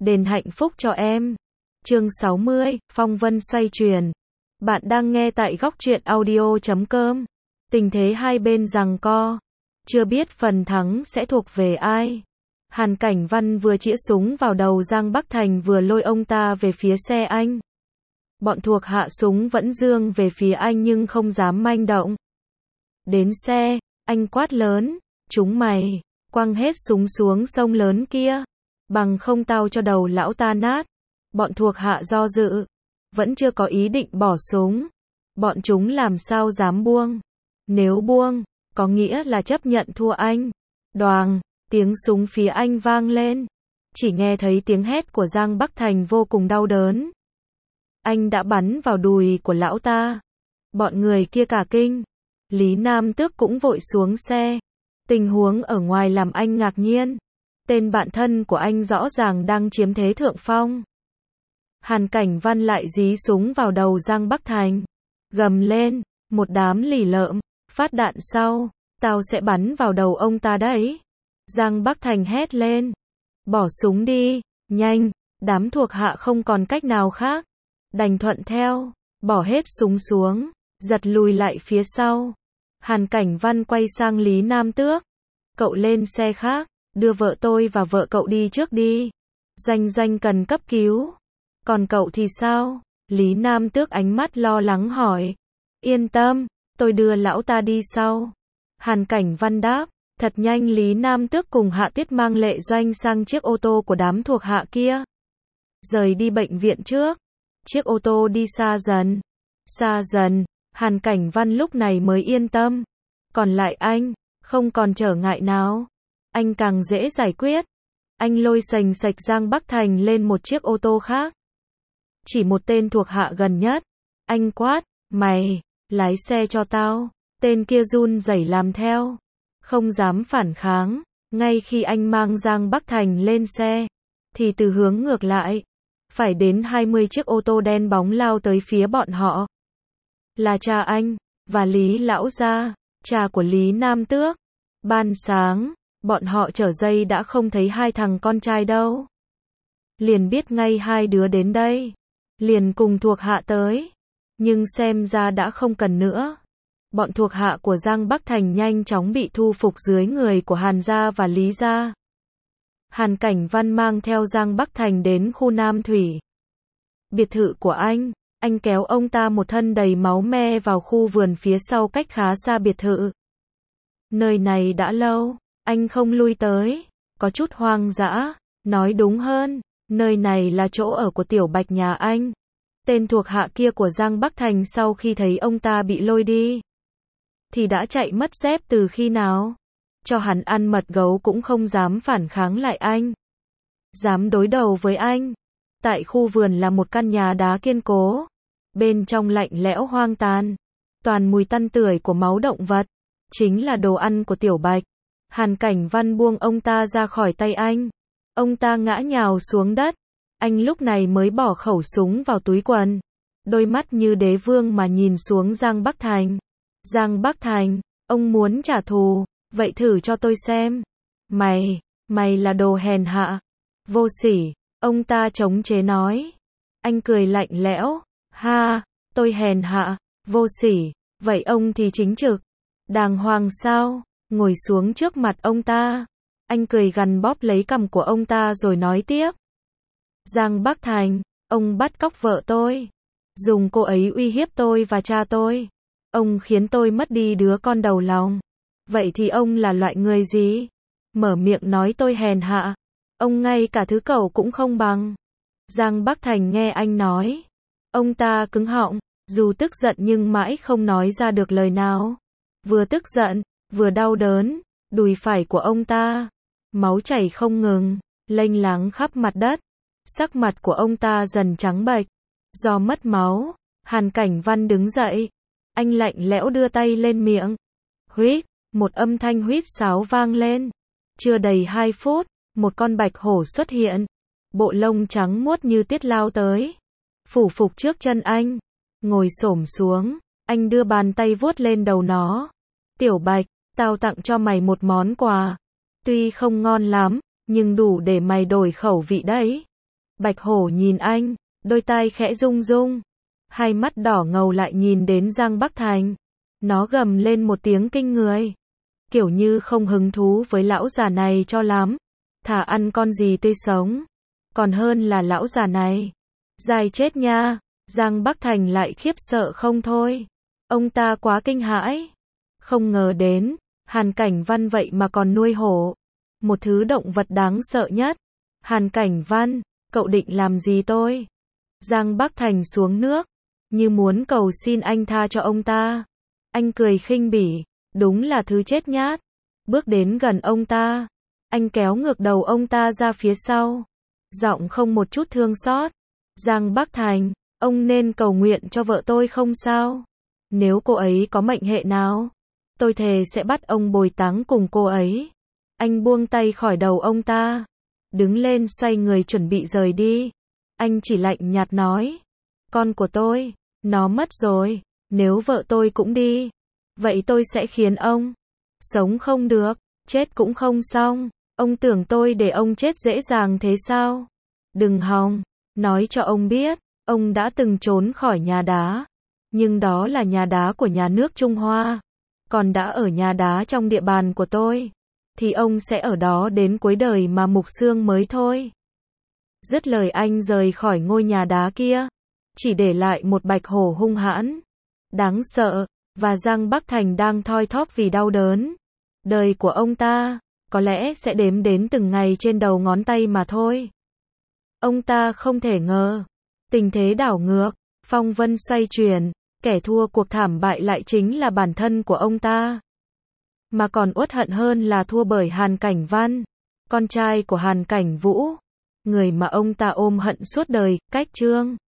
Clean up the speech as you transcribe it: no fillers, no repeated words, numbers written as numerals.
đền hạnh phúc cho em. Chương 60, phong vân xoay chuyển. Bạn đang nghe tại góc truyện audio.com. Tình thế hai bên giằng co. Chưa biết phần thắng sẽ thuộc về ai. Hàn Cảnh Văn vừa chĩa súng vào đầu Giang Bắc Thành vừa lôi ông ta về phía xe anh. Bọn thuộc hạ súng vẫn giương về phía anh nhưng không dám manh động. Đến xe, anh quát lớn, chúng mày, quăng hết súng xuống sông lớn kia. Bằng không tao cho đầu lão ta nát. Bọn thuộc hạ do dự, vẫn chưa có ý định bỏ súng. Bọn chúng làm sao dám buông. Nếu buông, có nghĩa là chấp nhận thua anh. Đoàng, tiếng súng phía anh vang lên. Chỉ nghe thấy tiếng hét của Giang Bắc Thành vô cùng đau đớn. Anh đã bắn vào đùi của lão ta. Bọn người kia cả kinh. Lý Nam Tước cũng vội xuống xe. Tình huống ở ngoài làm anh ngạc nhiên. Tên bạn thân của anh rõ ràng đang chiếm thế thượng phong. Hàn Cảnh Văn lại dí súng vào đầu Giang Bắc Thành. Gầm lên, một đám lì lợm, phát đạn sau, tao sẽ bắn vào đầu ông ta đấy. Giang Bắc Thành hét lên. Bỏ súng đi, nhanh, đám thuộc hạ không còn cách nào khác. Đành thuận theo, bỏ hết súng xuống, giật lùi lại phía sau. Hàn Cảnh Văn quay sang Lý Nam Tước. Cậu lên xe khác, đưa vợ tôi và vợ cậu đi trước đi. Doanh cần cấp cứu. Còn cậu thì sao? Lý Nam Tước ánh mắt lo lắng hỏi. Yên tâm, tôi đưa lão ta đi sau. Hàn Cảnh Văn đáp. Thật nhanh Lý Nam Tước cùng Hạ Tuyết mang Lệ Doanh sang chiếc ô tô của đám thuộc hạ kia. Rời đi bệnh viện trước. Chiếc ô tô đi xa dần. Xa dần, Hàn Cảnh Văn lúc này mới yên tâm. Còn lại anh, không còn trở ngại nào. Anh càng dễ giải quyết. Anh lôi sành sạch Giang Bắc Thành lên một chiếc ô tô khác. Chỉ một tên thuộc hạ gần nhất. Anh quát, mày, lái xe cho tao. Tên kia run rẩy làm theo. Không dám phản kháng. Ngay khi anh mang Giang Bắc Thành lên xe, thì từ hướng ngược lại, phải đến 20 chiếc ô tô đen bóng lao tới phía bọn họ. Là cha anh, và Lý Lão Gia, cha của Lý Nam Tước. Ban sáng, bọn họ chở dây đã không thấy hai thằng con trai đâu. Liền biết ngay hai đứa đến đây. Liền cùng thuộc hạ tới. Nhưng xem ra đã không cần nữa. Bọn thuộc hạ của Giang Bắc Thành nhanh chóng bị thu phục dưới người của Hàn Gia và Lý Gia. Hàn Cảnh Văn mang theo Giang Bắc Thành đến khu Nam Thủy. Biệt thự của anh kéo ông ta một thân đầy máu me vào khu vườn phía sau cách khá xa biệt thự. Nơi này đã lâu, anh không lui tới, có chút hoang dã, nói đúng hơn, nơi này là chỗ ở của Tiểu Bạch nhà anh. Tên thuộc hạ kia của Giang Bắc Thành sau khi thấy ông ta bị lôi đi, thì đã chạy mất dép từ khi nào. Cho hắn ăn mật gấu cũng không dám phản kháng lại anh. Dám đối đầu với anh. Tại khu vườn là một căn nhà đá kiên cố. Bên trong lạnh lẽo hoang tàn. Toàn mùi tanh tưởi của máu động vật. Chính là đồ ăn của Tiểu Bạch. Hàn Cảnh Văn buông ông ta ra khỏi tay anh. Ông ta ngã nhào xuống đất. Anh lúc này mới bỏ khẩu súng vào túi quần. Đôi mắt như đế vương mà nhìn xuống Giang Bắc Thành. Giang Bắc Thành, ông muốn trả thù, vậy thử cho tôi xem. Mày là đồ hèn hạ, vô sỉ, ông ta chống chế nói. Anh cười lạnh lẽo, ha, tôi hèn hạ, vô sỉ, vậy ông thì chính trực, đàng hoàng sao, ngồi xuống trước mặt ông ta. Anh cười gằn bóp lấy cằm của ông ta rồi nói tiếp. Giang Bắc Thành, ông bắt cóc vợ tôi, dùng cô ấy uy hiếp tôi và cha tôi. Ông khiến tôi mất đi đứa con đầu lòng. Vậy thì ông là loại người gì? Mở miệng nói tôi hèn hạ. Ông ngay cả thứ cẩu cũng không bằng. Giang Bắc Thành nghe anh nói. Ông ta cứng họng, dù tức giận nhưng mãi không nói ra được lời nào. Vừa tức giận, vừa đau đớn, đùi phải của ông ta. Máu chảy không ngừng, lênh láng khắp mặt đất. Sắc mặt của ông ta dần trắng bệch. Do mất máu, Hàn Cảnh Văn đứng dậy. Anh lạnh lẽo đưa tay lên miệng. Huýt, một âm thanh huýt sáo vang lên. Chưa đầy 2 phút, một con bạch hổ xuất hiện. Bộ lông trắng muốt như tiết lao tới. Phủ phục trước chân anh. Ngồi xổm xuống, anh đưa bàn tay vuốt lên đầu nó. Tiểu Bạch, tao tặng cho mày một món quà. Tuy không ngon lắm, nhưng đủ để mày đổi khẩu vị đấy. Bạch hổ nhìn anh, đôi tai khẽ rung rung, hai mắt đỏ ngầu lại nhìn đến Giang Bắc Thành. Nó gầm lên một tiếng kinh người, kiểu như không hứng thú với lão già này cho lắm, thà ăn con gì tươi sống, còn hơn là lão già này. Dài chết nha, Giang Bắc Thành lại khiếp sợ không thôi. Ông ta quá kinh hãi, không ngờ đến, Hàn Cảnh Văn vậy mà còn nuôi hổ, một thứ động vật đáng sợ nhất. Hàn Cảnh Văn, cậu định làm gì tôi? Giang Bắc Thành xuống nước, như muốn cầu xin anh tha cho ông ta. Anh cười khinh bỉ, đúng là thứ chết nhát. Bước đến gần ông ta, anh kéo ngược đầu ông ta ra phía sau, giọng không một chút thương xót. Giang Bắc Thành, ông nên cầu nguyện cho vợ tôi không sao? Nếu cô ấy có mệnh hệ nào, tôi thề sẽ bắt ông bồi táng cùng cô ấy. Anh buông tay khỏi đầu ông ta, đứng lên xoay người chuẩn bị rời đi. Anh chỉ lạnh nhạt nói, con của tôi, nó mất rồi, nếu vợ tôi cũng đi, vậy tôi sẽ khiến ông sống không được, chết cũng không xong. Ông tưởng tôi để ông chết dễ dàng thế sao? Đừng hòng, nói cho ông biết, ông đã từng trốn khỏi nhà đá, nhưng đó là nhà đá của nhà nước Trung Hoa. Còn đã ở nhà đá trong địa bàn của tôi, thì ông sẽ ở đó đến cuối đời mà mục xương mới thôi. Dứt lời anh rời khỏi ngôi nhà đá kia, chỉ để lại một Bạch hổ hung hãn, đáng sợ, và Giang Bắc Thành đang thoi thóp vì đau đớn. Đời của ông ta, có lẽ sẽ đếm đến từng ngày trên đầu ngón tay mà thôi. Ông ta không thể ngờ, tình thế đảo ngược, phong vân xoay chuyển, kẻ thua cuộc thảm bại lại chính là bản thân của ông ta. Mà còn uất hận hơn là thua bởi Hàn Cảnh Văn, con trai của Hàn Cảnh Vũ, người mà ông ta ôm hận suốt đời. Cách chương